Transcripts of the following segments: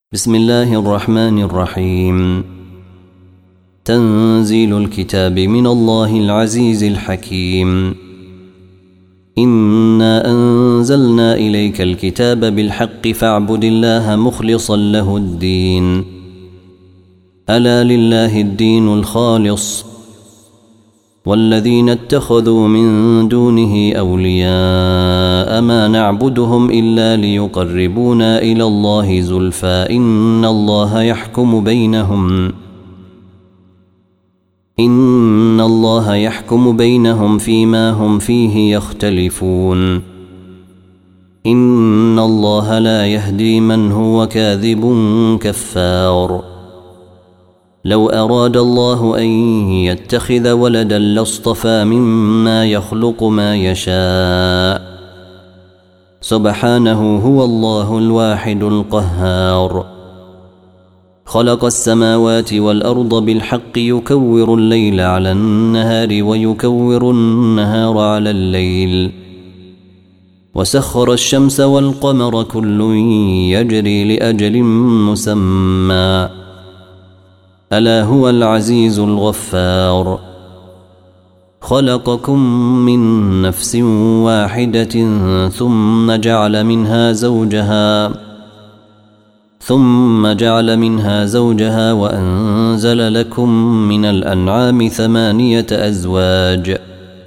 بسم الله الرحمن الرحيم. تنزيل الكتاب من الله العزيز الحكيم. إنا أنزلنا إليك الكتاب بالحق فاعبد الله مخلصا له الدين. ألا لله الدين الخالص والذين اتخذوا من دونه أولياء ما نعبدهم إلا ليقربونا إلى الله زلفى إن الله يحكم بينهم فيما هم فيه يختلفون. إن الله لا يهدي من هو كاذب كفار. لو أراد الله أن يتخذ ولدا لاصطفى مما يخلق ما يشاء سبحانه هو الله الواحد القهار. خلق السماوات والأرض بالحق يكور الليل على النهار ويكور النهار على الليل وسخر الشمس والقمر كل يجري لأجل مسمى ألا هو العزيز الغفار. خلقكم من نفس واحدة ثم جعل منها زوجها وأنزل لكم من الأنعام 8 أزواج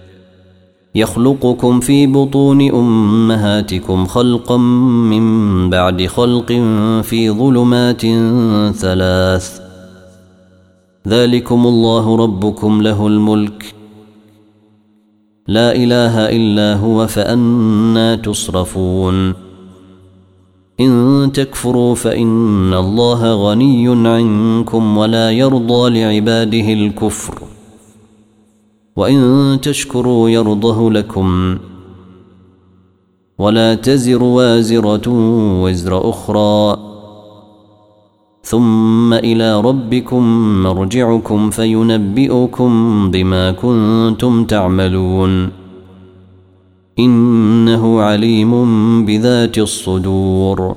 يخلقكم في بطون أمهاتكم خلقا من بعد خلق في ظلمات 3. ذلكم الله ربكم له الملك لا إله إلا هو فأنى تصرفون. إن تكفروا فإن الله غني عنكم ولا يرضى لعباده الكفر وإن تشكروا يرضه لكم ولا تزر وازرة وزر أخرى ثم إلى ربكم مرجعكم فينبئكم بما كنتم تعملون. إنه عليم بذات الصدور.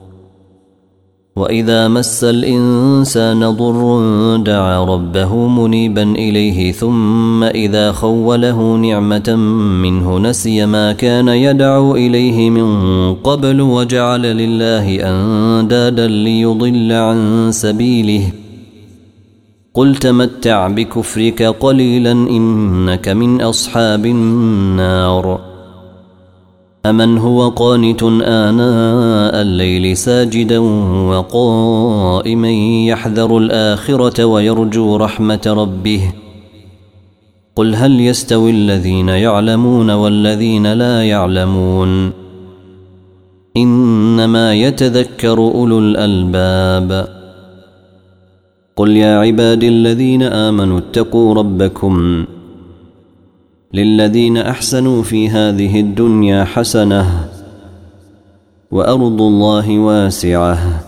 وإذا مس الإنسان ضر دعا ربه منيبا إليه ثم إذا خوله نعمة منه نسي ما كان يدعو إليه من قبل وجعل لله أندادا ليضل عن سبيله. قل تمتع بكفرك قليلا إنك من أصحاب النار. أمن هو قانت آناء الليل ساجدا وقائما يحذر الآخرة ويرجو رحمة ربه قل هل يستوي الذين يعلمون والذين لا يعلمون إنما يتذكر أولو الألباب. قل يا عبادي الذين آمنوا اتقوا ربكم للذين أحسنوا في هذه الدنيا حسنة وأرض الله واسعة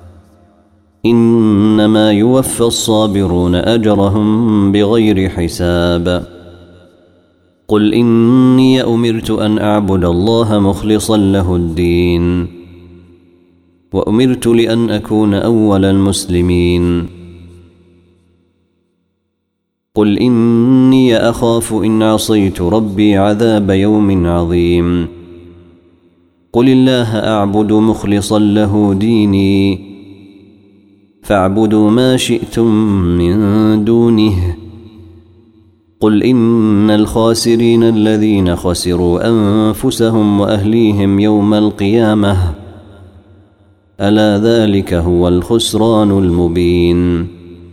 إنما يوفى الصابرون أجرهم بغير حساب. قل إني أمرت أن أعبد الله مخلصا له الدين وأمرت لأن أكون أول المسلمين. قل إني أخاف إن عصيت ربي عذاب يوم عظيم. قل الله أعبد مخلصا له ديني فاعبدوا ما شئتم من دونه. قل إن الخاسرين الذين خسروا أنفسهم وأهليهم يوم القيامة ألا ذلك هو الخسران المبين.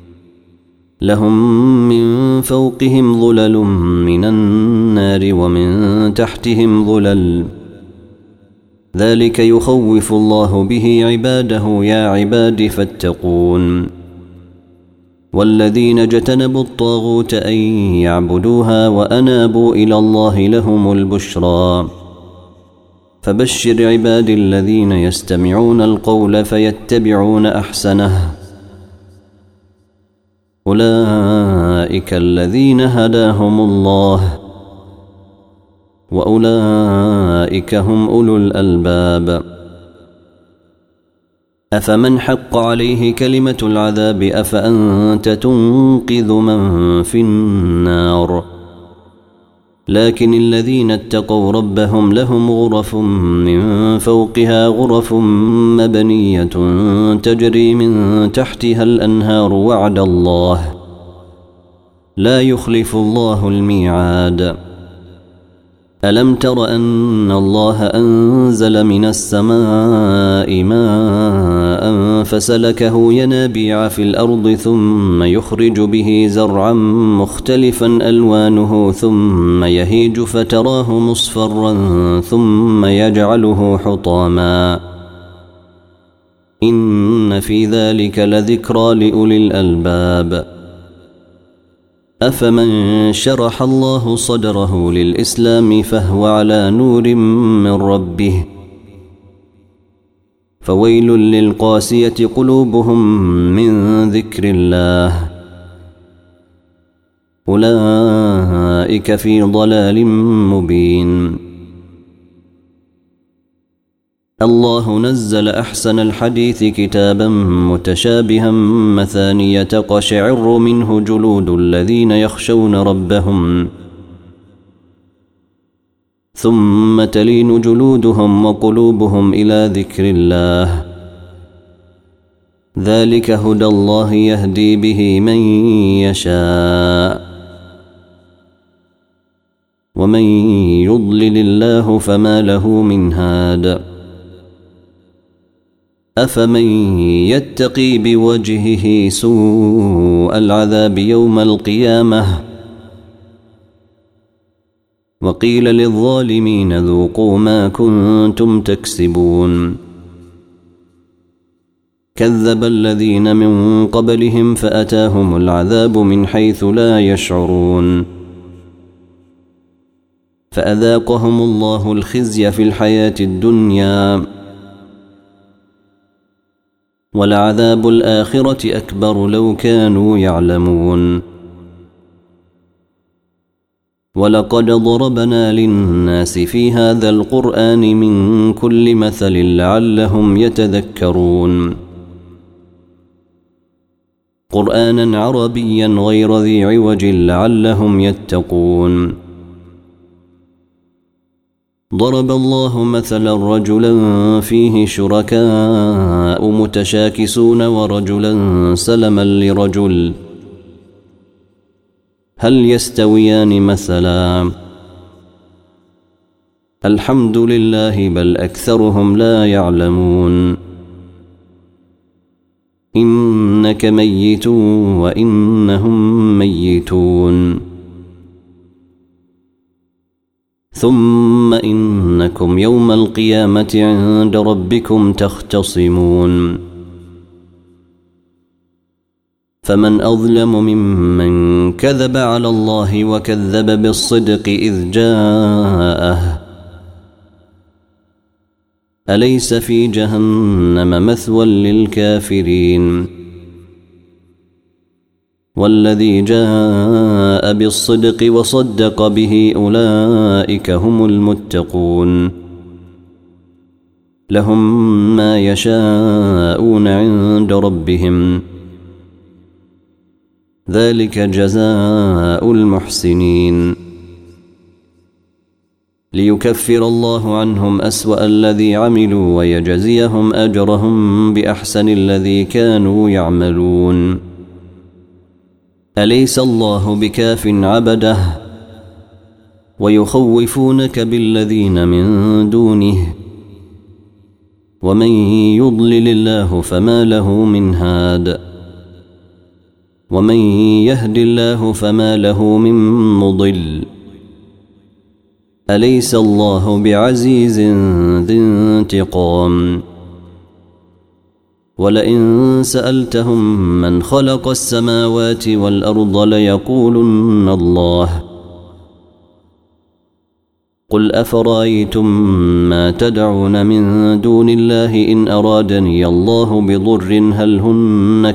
لهم من فوقهم ظلل من النار ومن تحتهم ظلل ذلك يخوف الله به عباده يا عباد فاتقون. والذين اجتنبوا الطاغوت أن يعبدوها وأنابوا إلى الله لهم البشرى. فبشر عبادي الذين يستمعون القول فيتبعون أحسنه أولئك الذين هداهم الله وأولئك هم أولو الألباب. أفمن حق عليه كلمة العذاب أفأنت تنقذ من في النار لكن الذين اتقوا ربهم لهم غرف من فوقها غرف مبنية تجري من تحتها الأنهار وعد الله لا يخلف الله الميعاد ألم تر أن الله أنزل من السماء ماء فسلكه ينابيع في الأرض ثم يخرج به زرعا مختلفا ألوانه ثم يهيج فتراه مصفرا ثم يجعله حطاما إن في ذلك لذكرى لأولي الألباب أفمن شرح الله صدره للإسلام فهو على نور من ربه فويل للقاسية قلوبهم من ذكر الله أولئك في ضلال مبين الله نزل أحسن الحديث كتابا متشابها مثانية تقشعر منه جلود الذين يخشون ربهم ثم تلين جلودهم وقلوبهم إلى ذكر الله ذلك هدى الله يهدي به من يشاء ومن يضلل الله فما له من هاد أفمن يتقي بوجهه سوء العذاب يوم القيامة وقيل للظالمين ذوقوا ما كنتم تكسبون كذب الذين من قبلهم فأتاهم العذاب من حيث لا يشعرون فأذاقهم الله الخزي في الحياة الدنيا ولعذاب الآخرة أكبر لو كانوا يعلمون ولقد ضربنا للناس في هذا القرآن من كل مثل لعلهم يتذكرون قرآنا عربيا غير ذي عوج لعلهم يتقون ضرب الله مثلا رجلا فيه شركاء متشاكسون ورجلا سلما لرجل هل يستويان مثلا الحمد لله بل أكثرهم لا يعلمون إنك ميت وإنهم ميتون ثم إنكم يوم القيامة عند ربكم تختصمون فمن أظلم ممن كذب على الله وكذب بالصدق إذ جاءه أليس في جهنم مثوى للكافرين والذي جاء بالصدق وصدق به أولئك هم المتقون لهم ما يشاءون عند ربهم ذلك جزاء المحسنين ليكفر الله عنهم أسوأ الذي عملوا ويجزيهم أجرهم بأحسن الذي كانوا يعملون أليس الله بكاف عبده ويخوفونك بالذين من دونه ومن يضلل الله فما له من هاد ومن يهد الله فما له من مضل أليس الله بعزيز ذي انتقام ولئن سألتهم من خلق السماوات والأرض ليقولن الله قل أفرأيتم ما تدعون من دون الله إن أرادني الله بضر هل هن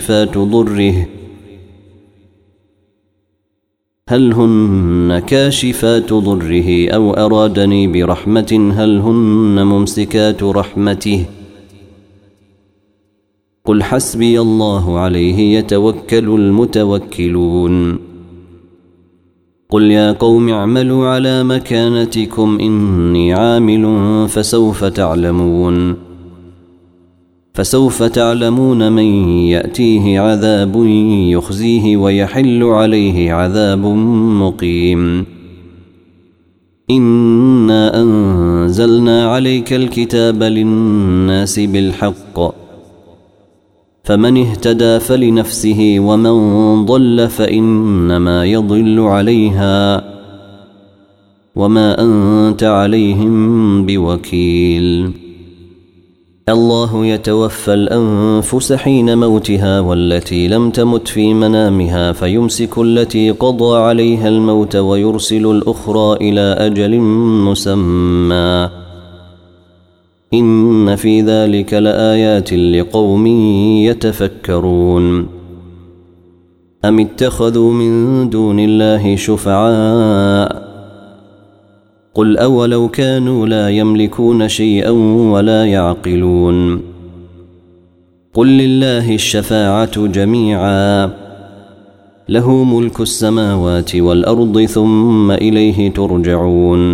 كاشفات ضره أو أرادني برحمة هل هن ممسكات رحمته قل حسبي الله عليه يتوكل المتوكلون قل يا قوم اعملوا على مكانتكم إني عامل فسوف تعلمون من يأتيه عذاب يخزيه ويحل عليه عذاب مقيم إنا أنزلنا عليك الكتاب للناس بالحق فمن اهتدى فلنفسه ومن ضل فإنما يضل عليها وما أنت عليهم بوكيل الله يتوفى الأنفس حين موتها والتي لم تمت في منامها فيمسك التي قضى عليها الموت ويرسل الأخرى إلى أجل مسمى إن في ذلك لآيات لقوم يتفكرون أم اتخذوا من دون الله شفعاء قل أولو كانوا لا يملكون شيئا ولا يعقلون قل لله الشفاعة جميعا له ملك السماوات والأرض ثم إليه ترجعون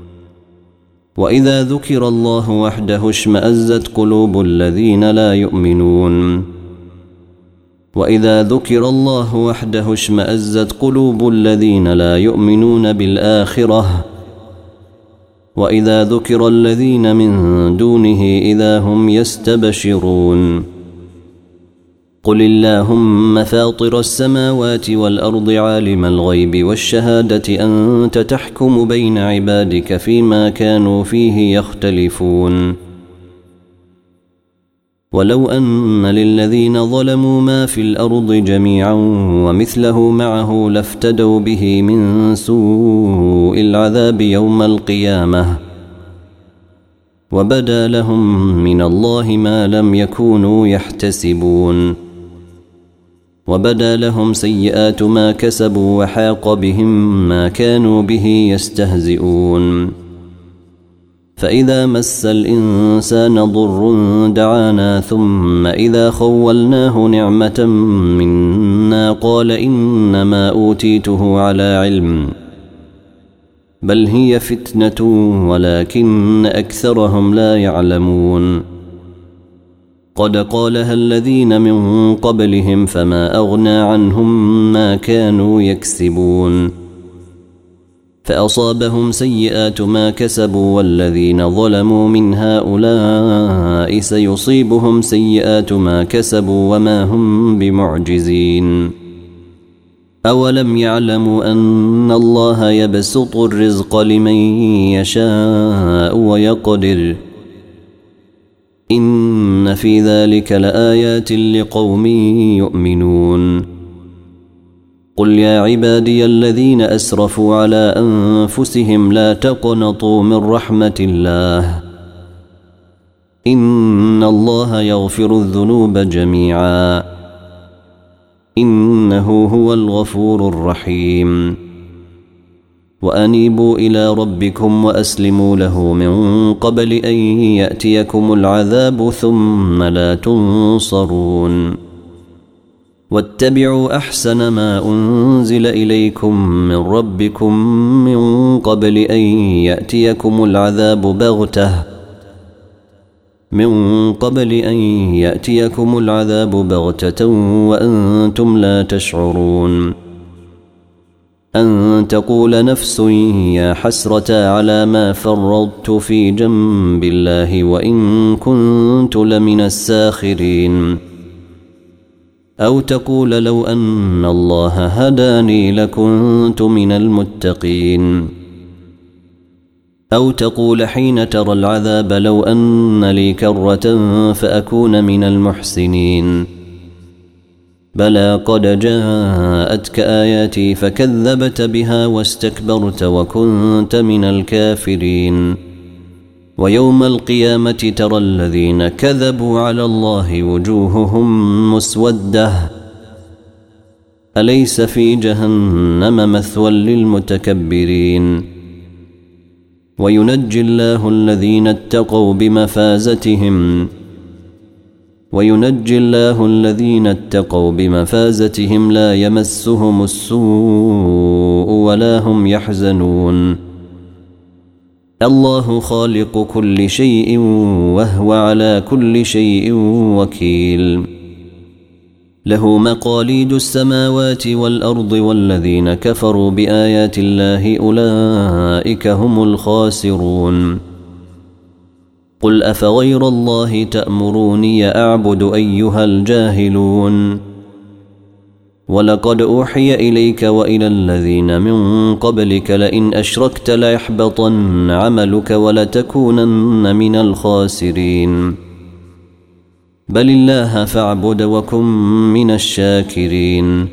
وإذا ذكر الله وحده اشمأزت قلوب الذين لا يؤمنون وإذا ذكر الله وحده اشمأزت قلوب الذين لا يؤمنون بالآخرة وإذا ذكر الذين من دونه إذا هم يستبشرون قل اللهم فاطر السماوات والأرض عالم الغيب والشهادة أنت تحكم بين عبادك فيما كانوا فيه يختلفون ولو أن للذين ظلموا ما في الأرض جميعا ومثله معه لافتدوا به من سوء العذاب يوم القيامة وبدا لهم من الله ما لم يكونوا يحتسبون وبدا لهم سيئات ما كسبوا وحاق بهم ما كانوا به يستهزئون فإذا مس الإنسان ضر دعانا ثم إذا خولناه نعمة منا قال إنما أوتيته على علم بل هي فتنة ولكن أكثرهم لا يعلمون قد قالها الذين من قبلهم فما أغنى عنهم ما كانوا يكسبون فأصابهم سيئات ما كسبوا والذين ظلموا من هؤلاء سيصيبهم سيئات ما كسبوا وما هم بمعجزين أولم يعلموا أن الله يبسط الرزق لمن يشاء ويقدر إن في ذلك لآيات لقوم يؤمنون قل يا عبادي الذين أسرفوا على أنفسهم لا تقنطوا من رحمة الله إن الله يغفر الذنوب جميعا إنه هو الغفور الرحيم وأنيبوا إلى ربكم وأسلموا له من قبل أن يأتيكم العذاب ثم لا تنصرون واتبعوا أحسن ما أنزل إليكم من ربكم من قبل أن يأتيكم العذاب بغتة وأنتم لا تشعرون أن تقول نفس يا حسرة على ما فرطت في جنب الله وإن كنت لمن الساخرين أو تقول لو أن الله هداني لكنت من المتقين أو تقول حين ترى العذاب لو أن لي كرة فأكون من المحسنين بلى قد جاءتك آياتي فكذبت بها واستكبرت وكنت من الكافرين ويوم القيامة ترى الذين كذبوا على الله وجوههم مسودة أليس في جهنم مثوى للمتكبرين وينجي الله الذين اتقوا بمفازتهم وينجي الله الذين اتقوا بمفازتهم لا يمسهم السوء ولا هم يحزنون. الله خالق كل شيء وهو على كل شيء وكيل. له مقاليد السماوات والأرض والذين كفروا بآيات الله أولئك هم الخاسرون. قل أفغير الله تأمروني أعبد أيها الجاهلون. ولقد أوحي إليك وإلى الذين من قبلك لئن أشركت ليحبطن عملك ولتكونن من الخاسرين. بل الله فاعبد وكن من الشاكرين.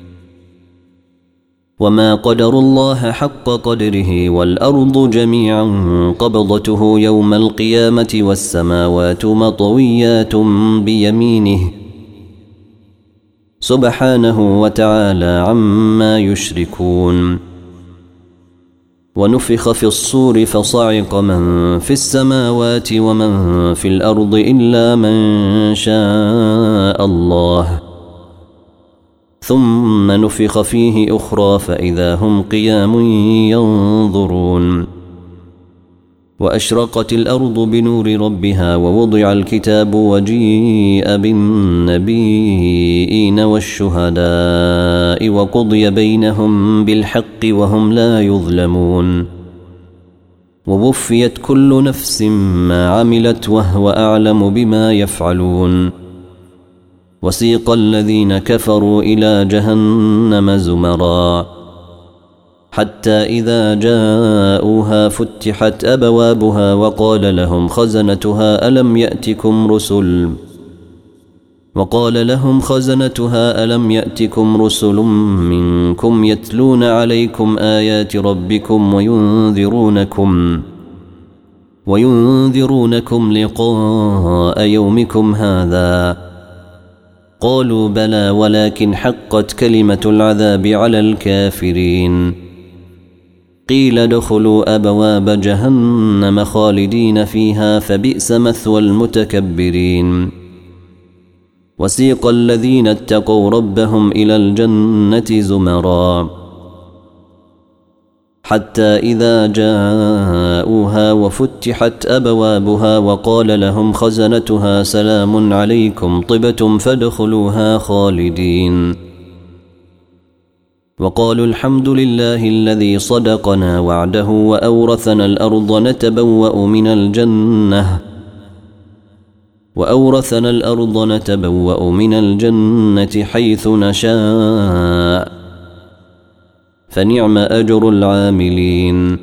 وما قدروا الله حق قدره والأرض جميعا قبضته يوم القيامة والسماوات مطويات بيمينه سبحانه وتعالى عما يشركون. ونفخ في الصور فصعق من في السماوات ومن في الأرض إلا من شاء الله ثم نفخ فيه أخرى فإذا هم قيام ينظرون. وأشرقت الأرض بنور ربها ووضع الكتاب وجيء بالنبيين والشهداء وقضي بينهم بالحق وهم لا يظلمون. ووفيت كل نفس ما عملت وهو أعلم بما يفعلون. وسيق الذين كفروا إلى جهنم زمرا حتى إذا جاءوها فتحت أبوابها وقال لهم خزنتها ألم يأتكم رسل منكم يتلون عليكم آيات ربكم وينذرونكم لقاء يومكم هذا. قالوا بلى ولكن حقت كلمة العذاب على الكافرين. قيل ادخلوا أبواب جهنم خالدين فيها فبئس مثوى المتكبرين. وسيق الذين اتقوا ربهم إلى الجنة زمرا حتى إذا جاءوها وفتحت أبوابها وقال لهم خزنتها سلام عليكم طبتم فادخلوها خالدين. وقالوا الحمد لله الذي صدقنا وعده وأورثنا الأرض نتبوأ من الجنة حيث نشاء فنعم أجر العاملين.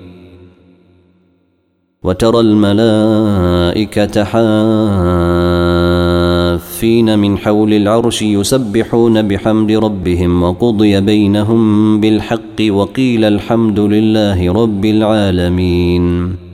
وترى الملائكة حافين من حول العرش يسبحون بحمد ربهم وقضي بينهم بالحق وقيل الحمد لله رب العالمين.